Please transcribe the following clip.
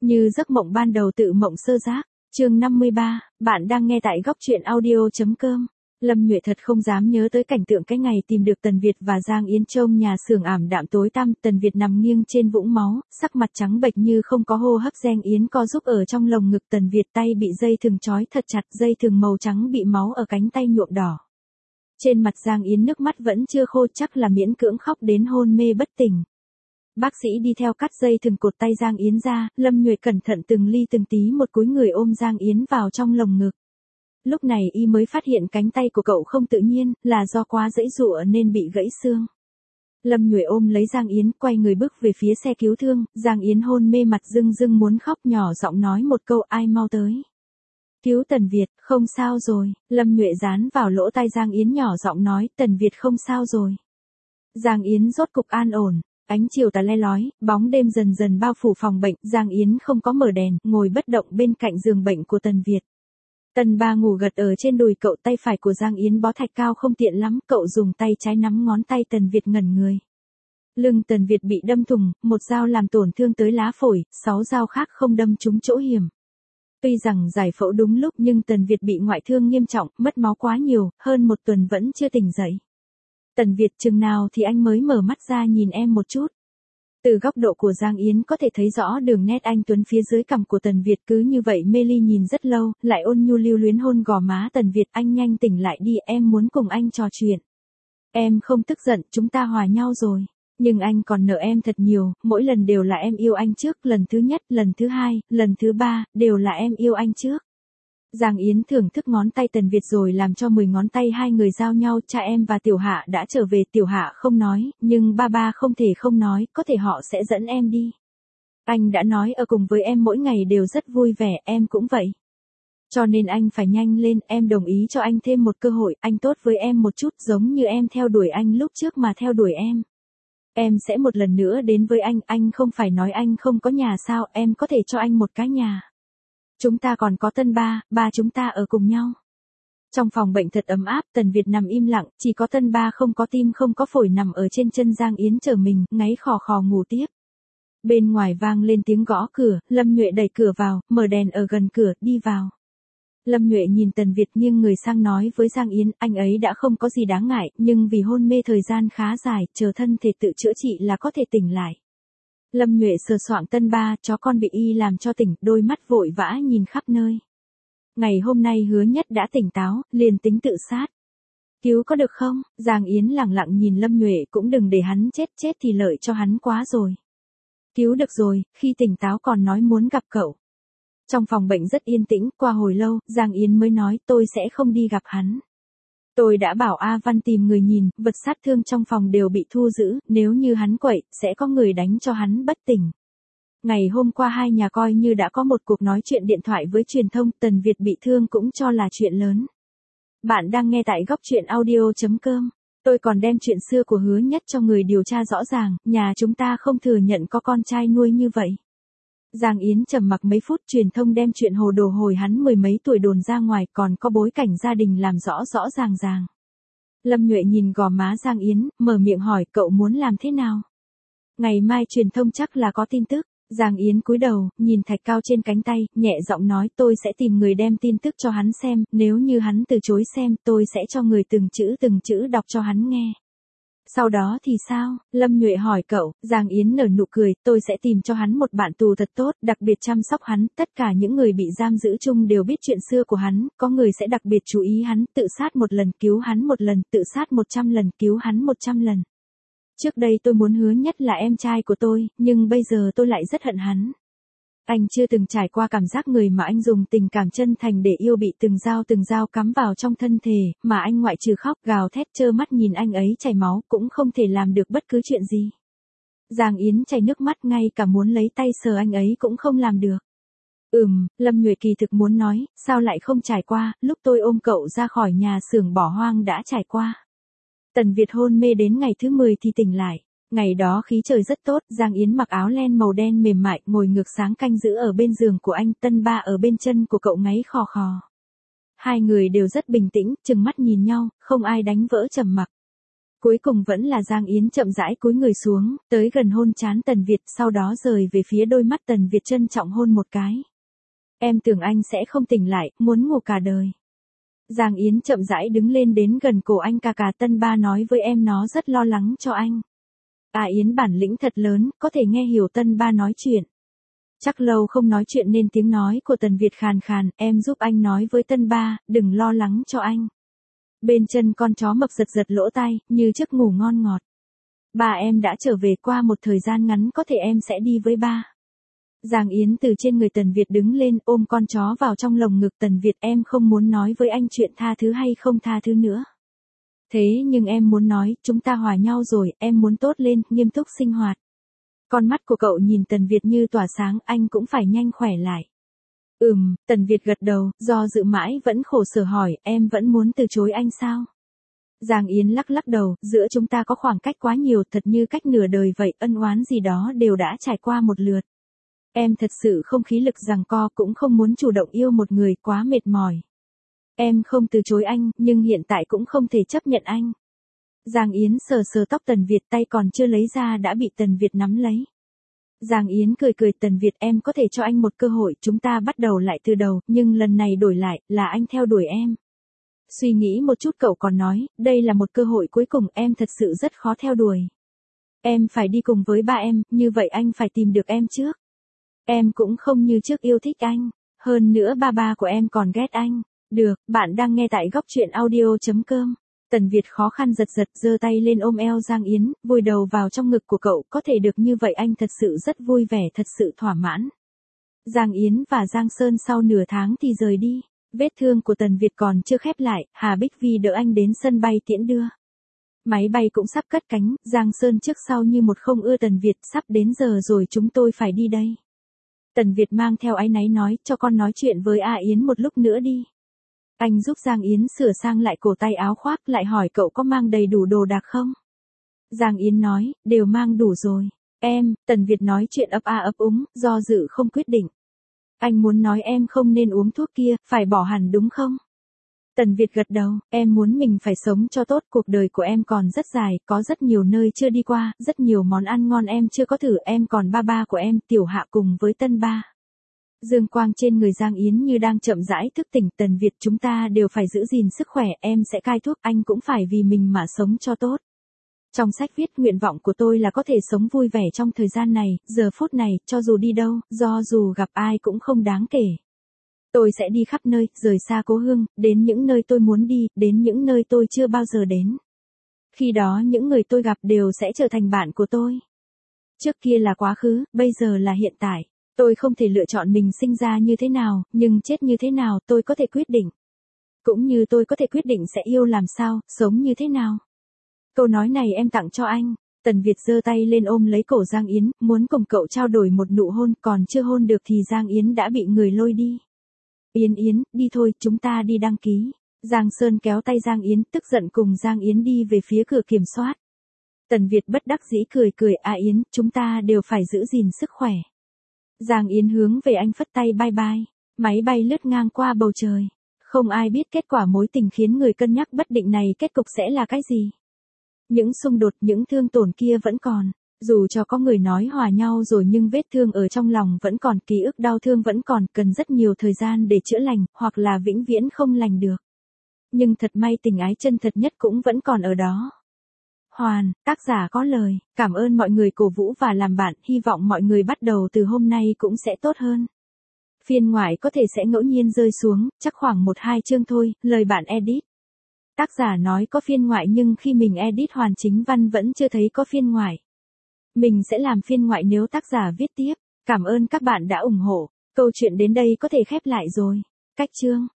Như giấc mộng ban đầu tự mộng sơ giác. Chương 53, bạn đang nghe tại góc truyện audio.com. Lâm Nhuệ thật không dám nhớ tới cảnh tượng cái ngày tìm được Tần Việt và Giang Yến trông nhà xưởng ảm đạm tối tăm, Tần Việt nằm nghiêng trên vũng máu, sắc mặt trắng bệch như không có hô hấp, Giang Yến co giúp ở trong lồng ngực Tần Việt, tay bị dây thừng trói thật chặt, dây thừng màu trắng bị máu ở cánh tay nhuộm đỏ. Trên mặt Giang Yến nước mắt vẫn chưa khô, chắc là miễn cưỡng khóc đến hôn mê bất tỉnh. Bác sĩ đi theo cắt dây thừng cột tay Giang Yến ra, Lâm Nhuệ cẩn thận từng ly từng tí một cúi người ôm Giang Yến vào trong lồng ngực. Lúc này y mới phát hiện cánh tay của cậu không tự nhiên, là do quá giãy giụa nên bị gãy xương. Lâm Nhuệ ôm lấy Giang Yến, quay người bước về phía xe cứu thương, Giang Yến hôn mê mặt rưng rưng muốn khóc, nhỏ giọng nói một câu, ai mau tới. Cứu Tần Việt, không sao rồi. Lâm Nhuệ dán vào lỗ tai Giang Yến nhỏ giọng nói, Tần Việt không sao rồi. Giang Yến rốt cục an ổn. Ánh chiều tà le lói, bóng đêm dần dần bao phủ phòng bệnh, Giang Yến không có mở đèn, ngồi bất động bên cạnh giường bệnh của Tần Việt. Tần Ba ngủ gật ở trên đùi cậu, tay phải của Giang Yến bó thạch cao không tiện lắm, cậu dùng tay trái nắm ngón tay Tần Việt ngẩn người. Lưng Tần Việt bị đâm thủng, một dao làm tổn thương tới lá phổi, 6 dao khác không đâm trúng chỗ hiểm. Tuy rằng giải phẫu đúng lúc nhưng Tần Việt bị ngoại thương nghiêm trọng, mất máu quá nhiều, hơn 1 tuần vẫn chưa tỉnh dậy. Tần Việt, chừng nào thì anh mới mở mắt ra nhìn em một chút. Từ góc độ của Giang Yến có thể thấy rõ đường nét anh tuấn phía dưới cằm của Tần Việt, cứ như vậy mê ly nhìn rất lâu, lại ôn nhu lưu luyến hôn gò má Tần Việt, anh nhanh tỉnh lại đi, em muốn cùng anh trò chuyện. Em không tức giận, chúng ta hòa nhau rồi. Nhưng anh còn nợ em thật nhiều, mỗi lần đều là em yêu anh trước, lần thứ nhất, lần thứ hai, lần thứ ba, đều là em yêu anh trước. Giang Yến thưởng thức ngón tay Tần Việt rồi làm cho 10 ngón tay hai người giao nhau, cha em và Tiểu Hạ đã trở về, Tiểu Hạ không nói, nhưng ba không thể không nói, có thể họ sẽ dẫn em đi. Anh đã nói ở cùng với em mỗi ngày đều rất vui vẻ, em cũng vậy. Cho nên anh phải nhanh lên, em đồng ý cho anh thêm một cơ hội, anh tốt với em một chút giống như em theo đuổi anh lúc trước mà theo đuổi em. Em sẽ một lần nữa đến với anh không phải nói anh không có nhà sao, em có thể cho anh một cái nhà. Chúng ta còn có Tân Ba chúng ta ở cùng nhau. Trong phòng bệnh thật ấm áp, Tần Việt nằm im lặng, chỉ có Tân Ba không có tim không có phổi nằm ở trên chân Giang Yến chờ mình, ngáy khò khò ngủ tiếp. Bên ngoài vang lên tiếng gõ cửa, Lâm Nhuệ đẩy cửa vào, mở đèn ở gần cửa, đi vào. Lâm Nhuệ nhìn Tần Việt nghiêng người sang nói với Giang Yến, anh ấy đã không có gì đáng ngại, nhưng vì hôn mê thời gian khá dài, chờ thân thể tự chữa trị là có thể tỉnh lại. Lâm Nhuệ sờ soạng Tân Ba, chó con bị y làm cho tỉnh, đôi mắt vội vã nhìn khắp nơi. Ngày hôm nay Hứa Nhất đã tỉnh táo, liền tính tự sát. Cứu có được không? Giang Yến lẳng lặng nhìn Lâm Nhuệ, cũng đừng để hắn chết thì lợi cho hắn quá rồi. Cứu được rồi, khi tỉnh táo còn nói muốn gặp cậu. Trong phòng bệnh rất yên tĩnh, qua hồi lâu, Giang Yến mới nói, tôi sẽ không đi gặp hắn. Tôi đã bảo A Văn tìm người nhìn, vật sát thương trong phòng đều bị thu giữ, nếu như hắn quậy, sẽ có người đánh cho hắn bất tỉnh. Ngày hôm qua hai nhà coi như đã có một cuộc nói chuyện điện thoại với truyền thông, Tần Việt bị thương cũng cho là chuyện lớn. Bạn đang nghe tại góc truyện audio.com. Tôi còn đem chuyện xưa của Hứa Nhất cho người điều tra rõ ràng, nhà chúng ta không thừa nhận có con trai nuôi như vậy. Giang Yến trầm mặc mấy phút, truyền thông đem chuyện hồ đồ hồi hắn 10 mấy tuổi đồn ra ngoài, còn có bối cảnh gia đình làm rõ ràng. Lâm Nhuệ nhìn gò má Giang Yến, mở miệng hỏi, cậu muốn làm thế nào? Ngày mai truyền thông chắc là có tin tức. Giang Yến cúi đầu, nhìn thạch cao trên cánh tay, nhẹ giọng nói, tôi sẽ tìm người đem tin tức cho hắn xem, nếu như hắn từ chối xem, tôi sẽ cho người từng chữ đọc cho hắn nghe. Sau đó thì sao? Lâm Nhuệ hỏi cậu. Giang Yến nở nụ cười, tôi sẽ tìm cho hắn một bạn tù thật tốt, đặc biệt chăm sóc hắn, tất cả những người bị giam giữ chung đều biết chuyện xưa của hắn, có người sẽ đặc biệt chú ý hắn, tự sát 1 lần cứu hắn 1 lần, tự sát 100 lần cứu hắn 100 lần. Trước đây tôi muốn Hứa Nhất là em trai của tôi, nhưng bây giờ tôi lại rất hận hắn. Anh chưa từng trải qua cảm giác người mà anh dùng tình cảm chân thành để yêu bị từng dao cắm vào trong thân thể, mà anh ngoại trừ khóc gào thét trơ mắt nhìn anh ấy chảy máu cũng không thể làm được bất cứ chuyện gì. Giang Yến chảy nước mắt, ngay cả muốn lấy tay sờ anh ấy cũng không làm được. Lâm Nhuệ kỳ thực muốn nói, sao lại không trải qua, lúc tôi ôm cậu ra khỏi nhà xưởng bỏ hoang đã trải qua. Tần Việt hôn mê đến ngày thứ 10 thì tỉnh lại. Ngày đó khí trời rất tốt, Giang Yến mặc áo len màu đen mềm mại, ngồi ngược sáng canh giữ ở bên giường của anh, Tân Ba ở bên chân của cậu ngáy khò khò. Hai người đều rất bình tĩnh, chừng mắt nhìn nhau, không ai đánh vỡ trầm mặc. Cuối cùng vẫn là Giang Yến chậm rãi cúi người xuống, tới gần hôn trán Tần Việt, sau đó rời về phía đôi mắt Tần Việt trân trọng hôn một cái. Em tưởng anh sẽ không tỉnh lại, muốn ngủ cả đời. Giang Yến chậm rãi đứng lên đến gần cổ anh, cà Tân ba nói với em nó rất lo lắng cho anh. Yến bản lĩnh thật lớn, có thể nghe hiểu Tân ba nói chuyện. Chắc lâu không nói chuyện nên tiếng nói của Tần Việt khàn khàn, em giúp anh nói với Tân ba, đừng lo lắng cho anh. Bên chân con chó mập giật giật lỗ tai, như giấc ngủ ngon ngọt. Ba em đã trở về, qua một thời gian ngắn có thể em sẽ đi với ba. Giang Yến từ trên người Tần Việt đứng lên, ôm con chó vào trong lồng ngực Tần Việt, em không muốn nói với anh chuyện tha thứ hay không tha thứ nữa. Thế nhưng em muốn nói, chúng ta hòa nhau rồi, em muốn tốt lên, nghiêm túc sinh hoạt. Con mắt của cậu nhìn Tần Việt như tỏa sáng, anh cũng phải nhanh khỏe lại. Tần Việt gật đầu, do dự mãi vẫn khổ sở hỏi, em vẫn muốn từ chối anh sao? Giang Yến lắc lắc đầu, giữa chúng ta có khoảng cách quá nhiều, thật như cách nửa đời vậy, ân oán gì đó đều đã trải qua một lượt. Em thật sự không khí lực giằng co, cũng không muốn chủ động yêu một người, quá mệt mỏi. Em không từ chối anh, nhưng hiện tại cũng không thể chấp nhận anh. Giang Yến sờ sờ tóc Tần Việt, tay còn chưa lấy ra đã bị Tần Việt nắm lấy. Giang Yến cười Tần Việt, em có thể cho anh một cơ hội, chúng ta bắt đầu lại từ đầu, nhưng lần này đổi lại, là anh theo đuổi em. Suy nghĩ một chút cậu còn nói, đây là một cơ hội cuối cùng, em thật sự rất khó theo đuổi. Em phải đi cùng với ba em, như vậy anh phải tìm được em trước. Em cũng không như trước yêu thích anh, hơn nữa ba của em còn ghét anh. Được, bạn đang nghe tại góc truyện audio.com. Tần Việt khó khăn giật giơ tay lên ôm eo Giang Yến, vùi đầu vào trong ngực của cậu, có thể được như vậy anh thật sự rất vui vẻ, thật sự thỏa mãn. Giang Yến và Giang Sơn sau nửa tháng thì rời đi, vết thương của Tần Việt còn chưa khép lại, Hà Bích Vi đỡ anh đến sân bay tiễn đưa. Máy bay cũng sắp cất cánh, Giang Sơn trước sau như một không ưa Tần Việt, sắp đến giờ rồi, chúng tôi phải đi đây. Tần Việt mang theo áy náy nói, cho con nói chuyện với Yến một lúc nữa đi. Anh giúp Giang Yến sửa sang lại cổ tay áo khoác, lại hỏi cậu có mang đầy đủ đồ đạc không? Giang Yến nói, đều mang đủ rồi. Tần Việt nói chuyện ấp úng, do dự không quyết định. Anh muốn nói em không nên uống thuốc kia, phải bỏ hẳn đúng không? Tần Việt gật đầu, em muốn mình phải sống cho tốt, cuộc đời của em còn rất dài, có rất nhiều nơi chưa đi qua, rất nhiều món ăn ngon em chưa có thử, em còn ba của em, Tiểu Hạ cùng với Tân ba. Dương quang trên người Giang Yến như đang chậm rãi thức tỉnh, Tần Việt chúng ta đều phải giữ gìn sức khỏe, em sẽ cai thuốc, anh cũng phải vì mình mà sống cho tốt. Trong sách viết nguyện vọng của tôi là có thể sống vui vẻ trong thời gian này, giờ phút này, cho dù đi đâu, dù gặp ai cũng không đáng kể. Tôi sẽ đi khắp nơi, rời xa cố hương, đến những nơi tôi muốn đi, đến những nơi tôi chưa bao giờ đến. Khi đó những người tôi gặp đều sẽ trở thành bạn của tôi. Trước kia là quá khứ, bây giờ là hiện tại. Tôi không thể lựa chọn mình sinh ra như thế nào, nhưng chết như thế nào, tôi có thể quyết định. Cũng như tôi có thể quyết định sẽ yêu làm sao, sống như thế nào. Câu nói này em tặng cho anh. Tần Việt giơ tay lên ôm lấy cổ Giang Yến, muốn cùng cậu trao đổi một nụ hôn, còn chưa hôn được thì Giang Yến đã bị người lôi đi. Yến, đi thôi, chúng ta đi đăng ký. Giang Sơn kéo tay Giang Yến, tức giận cùng Giang Yến đi về phía cửa kiểm soát. Tần Việt bất đắc dĩ cười Yến, chúng ta đều phải giữ gìn sức khỏe. Giang Yến hướng về anh phất tay bye bye. Máy bay lướt ngang qua bầu trời. Không ai biết kết quả mối tình khiến người cân nhắc bất định này kết cục sẽ là cái gì. Những xung đột, những thương tổn kia vẫn còn. Dù cho có người nói hòa nhau rồi nhưng vết thương ở trong lòng vẫn còn, ký ức đau thương vẫn còn, cần rất nhiều thời gian để chữa lành, hoặc là vĩnh viễn không lành được. Nhưng thật may tình ái chân thật nhất cũng vẫn còn ở đó. Hoàn, tác giả có lời, cảm ơn mọi người cổ vũ và làm bạn, hy vọng mọi người bắt đầu từ hôm nay cũng sẽ tốt hơn. Phiên ngoại có thể sẽ ngẫu nhiên rơi xuống, chắc khoảng 1-2 chương thôi, lời bạn edit. Tác giả nói có phiên ngoại nhưng khi mình edit hoàn chính văn vẫn chưa thấy có phiên ngoại. Mình sẽ làm phiên ngoại nếu tác giả viết tiếp. Cảm ơn các bạn đã ủng hộ. Câu chuyện đến đây có thể khép lại rồi. Cách chương